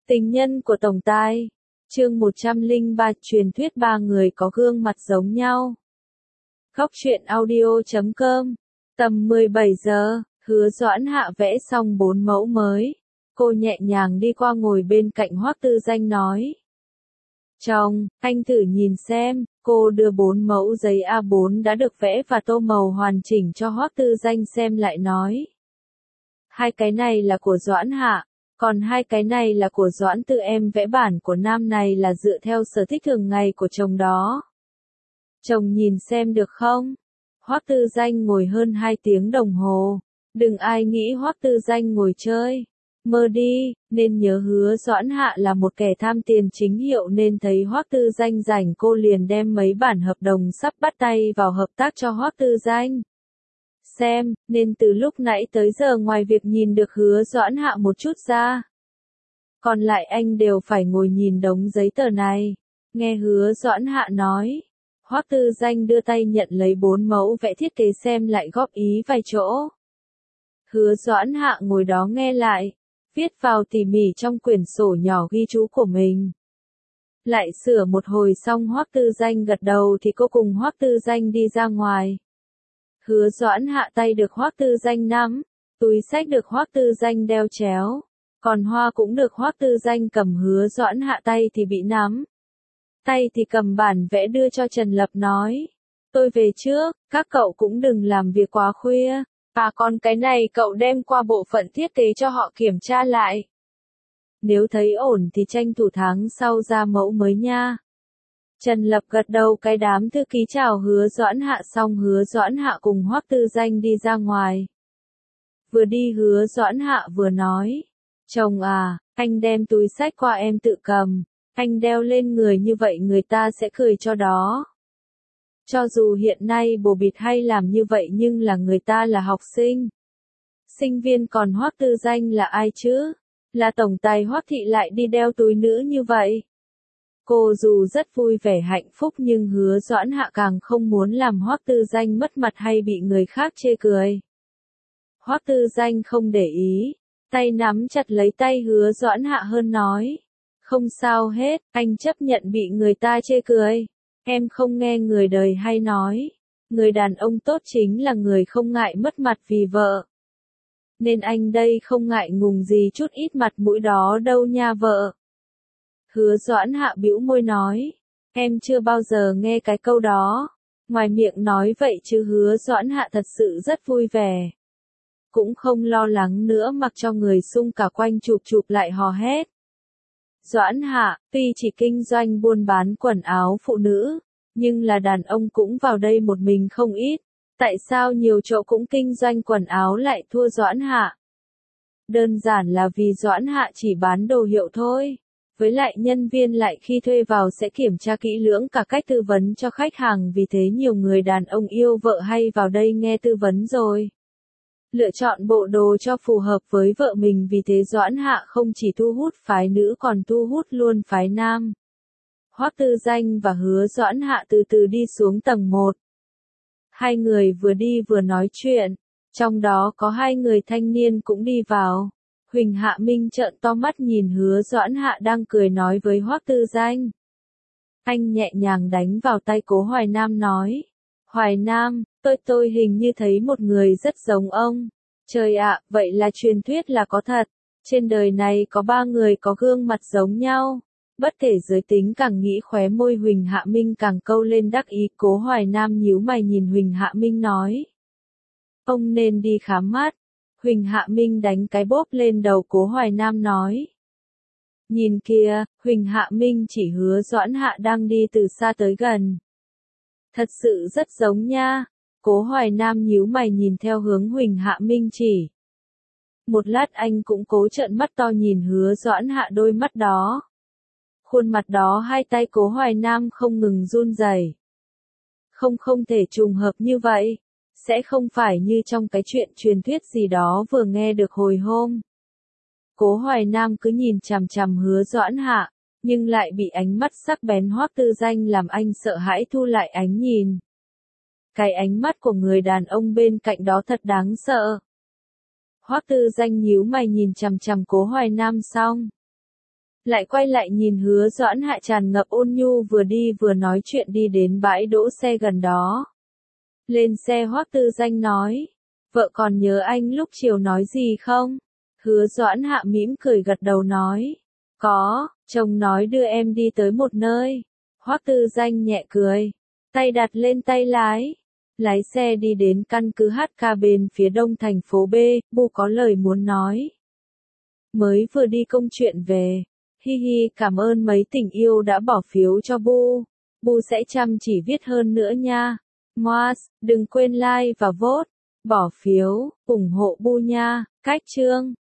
Tình nhân của Tổng Tài. Chương 103 truyền thuyết ba người có gương mặt giống nhau. Góc truyện audio.com. Tầm 17 giờ, Hứa Doãn Hạ vẽ xong 4 mẫu mới. Cô nhẹ nhàng đi qua ngồi bên cạnh Hoắc Tư Danh nói. Chồng, anh thử nhìn xem. Cô đưa 4 mẫu giấy A4 đã được vẽ và tô màu hoàn chỉnh cho Hoắc Tư Danh xem lại nói. Hai cái này là của Doãn Hạ. Còn hai cái này là của Doãn Tư, em vẽ bản của nam này là dựa theo sở thích thường ngày của chồng đó. Chồng nhìn xem được không? Hoắc Tư Danh ngồi hơn 2 tiếng đồng hồ. Đừng ai nghĩ Hoắc Tư Danh ngồi chơi. Mơ đi, nên nhớ Hứa Doãn Hạ là một kẻ tham tiền chính hiệu nên thấy Hoắc Tư Danh rảnh cô liền đem mấy bản hợp đồng sắp bắt tay vào hợp tác cho Hoắc Tư Danh. Xem, nên từ lúc nãy tới giờ ngoài việc nhìn được Hứa Doãn Hạ một chút ra, còn lại anh đều phải ngồi nhìn đống giấy tờ này. Nghe Hứa Doãn Hạ nói, Hoắc Tư Danh đưa tay nhận lấy 4 mẫu vẽ thiết kế xem lại góp ý vài chỗ. Hứa Doãn Hạ ngồi đó nghe lại, viết vào tỉ mỉ trong quyển sổ nhỏ ghi chú của mình. Lại sửa một hồi xong Hoắc Tư Danh gật đầu thì cô cùng Hoắc Tư Danh đi ra ngoài. Hứa Doãn Hạ tay được Hoắc Tư Danh nắm, túi xách được Hoắc Tư Danh đeo chéo, còn hoa cũng được Hoắc Tư Danh cầm. Hứa Doãn Hạ tay thì bị nắm, tay thì cầm bản vẽ đưa cho Trần Lập nói. Tôi về trước, các cậu cũng đừng làm việc quá khuya, còn cái này cậu đem qua bộ phận thiết kế cho họ kiểm tra lại. Nếu thấy ổn thì tranh thủ tháng sau ra mẫu mới nha. Trần Lập gật đầu, cái đám thư ký chào Hứa Doãn Hạ xong Hứa Doãn Hạ cùng Hoắc Tư Danh đi ra ngoài. Vừa đi Hứa Doãn Hạ vừa nói, chồng à, anh đem túi xách qua em tự cầm, anh đeo lên người như vậy người ta sẽ cười cho đó. Cho dù hiện nay bồ bịt hay làm như vậy nhưng là người ta là học sinh, sinh viên, còn Hoắc Tư Danh là ai chứ? Là tổng tài Hoắc thị lại đi đeo túi nữ như vậy. Cô dù rất vui vẻ hạnh phúc nhưng Hứa Doãn Hạ càng không muốn làm Hoắc Tư Danh mất mặt hay bị người khác chê cười. Hoắc Tư Danh không để ý, tay nắm chặt lấy tay Hứa Doãn Hạ hơn nói. Không sao hết, anh chấp nhận bị người ta chê cười. Em không nghe người đời hay nói, người đàn ông tốt chính là người không ngại mất mặt vì vợ. Nên anh đây không ngại ngùng gì chút ít mặt mũi đó đâu nha vợ. Hứa Doãn Hạ bĩu môi nói, em chưa bao giờ nghe cái câu đó. Ngoài miệng nói vậy chứ Hứa Doãn Hạ thật sự rất vui vẻ. Cũng không lo lắng nữa mặc cho người xung cả quanh chụp lại hò hét. Doãn Hạ, tuy chỉ kinh doanh buôn bán quần áo phụ nữ, nhưng là đàn ông cũng vào đây một mình không ít. Tại sao nhiều chỗ cũng kinh doanh quần áo lại thua Doãn Hạ? Đơn giản là vì Doãn Hạ chỉ bán đồ hiệu thôi. Với lại nhân viên lại khi thuê vào sẽ kiểm tra kỹ lưỡng cả cách tư vấn cho khách hàng, vì thế nhiều người đàn ông yêu vợ hay vào đây nghe tư vấn rồi lựa chọn bộ đồ cho phù hợp với vợ mình, vì thế Doãn Hạ không chỉ thu hút phái nữ còn thu hút luôn phái nam. Hoắc Tư Danh và Hứa Doãn Hạ từ từ đi xuống tầng 1. Hai người vừa đi vừa nói chuyện, trong đó có 2 người thanh niên cũng đi vào. Huỳnh Hạ Minh trợn to mắt nhìn Hứa Doãn Hạ đang cười nói với Hoắc Tư Danh. Anh nhẹ nhàng đánh vào tay Cố Hoài Nam nói. Hoài Nam, tôi hình như thấy một người rất giống ông. Trời ạ, vậy là truyền thuyết là có thật. Trên đời này có 3 người có gương mặt giống nhau. Bất kể giới tính, càng nghĩ khóe môi Huỳnh Hạ Minh càng câu lên đắc ý. Cố Hoài Nam nhíu mày nhìn Huỳnh Hạ Minh nói. Ông nên đi khám mắt. Huỳnh Hạ Minh đánh cái bóp lên đầu Cố Hoài Nam nói. Nhìn kìa, Huỳnh Hạ Minh chỉ Hứa Doãn Hạ đang đi từ xa tới gần. Thật sự rất giống nha. Cố Hoài Nam nhíu mày nhìn theo hướng Huỳnh Hạ Minh chỉ. Một lát anh cũng cố trợn mắt to nhìn Hứa Doãn Hạ, đôi mắt đó, khuôn mặt đó, 2 tay Cố Hoài Nam không ngừng run rẩy. Không thể trùng hợp như vậy. Sẽ không phải như trong cái chuyện truyền thuyết gì đó vừa nghe được hồi hôm. Cố Hoài Nam cứ nhìn chằm chằm Hứa Doãn Hạ, nhưng lại bị ánh mắt sắc bén Hoắc Tư Danh làm anh sợ hãi thu lại ánh nhìn. Cái ánh mắt của người đàn ông bên cạnh đó thật đáng sợ. Hoắc Tư Danh nhíu mày nhìn chằm chằm Cố Hoài Nam xong Lại quay lại nhìn Hứa Doãn Hạ tràn ngập ôn nhu vừa đi vừa nói chuyện đi đến bãi đỗ xe gần đó. Lên xe Hoắc Tư Danh nói, vợ còn nhớ anh lúc chiều nói gì không? Hứa Doãn Hạ mỉm cười gật đầu nói, có, chồng nói đưa em đi tới một nơi. Hoắc Tư Danh nhẹ cười, tay đặt lên tay lái. Lái xe đi đến căn cứ HK bên phía đông thành phố B, Bu có lời muốn nói. Mới vừa đi công chuyện về. Hi hi, cảm ơn mấy tình yêu đã bỏ phiếu cho Bu. Bu sẽ chăm chỉ viết hơn nữa nha. Moas, đừng quên like và vote. Bỏ phiếu, ủng hộ Bu nha. Cách chương.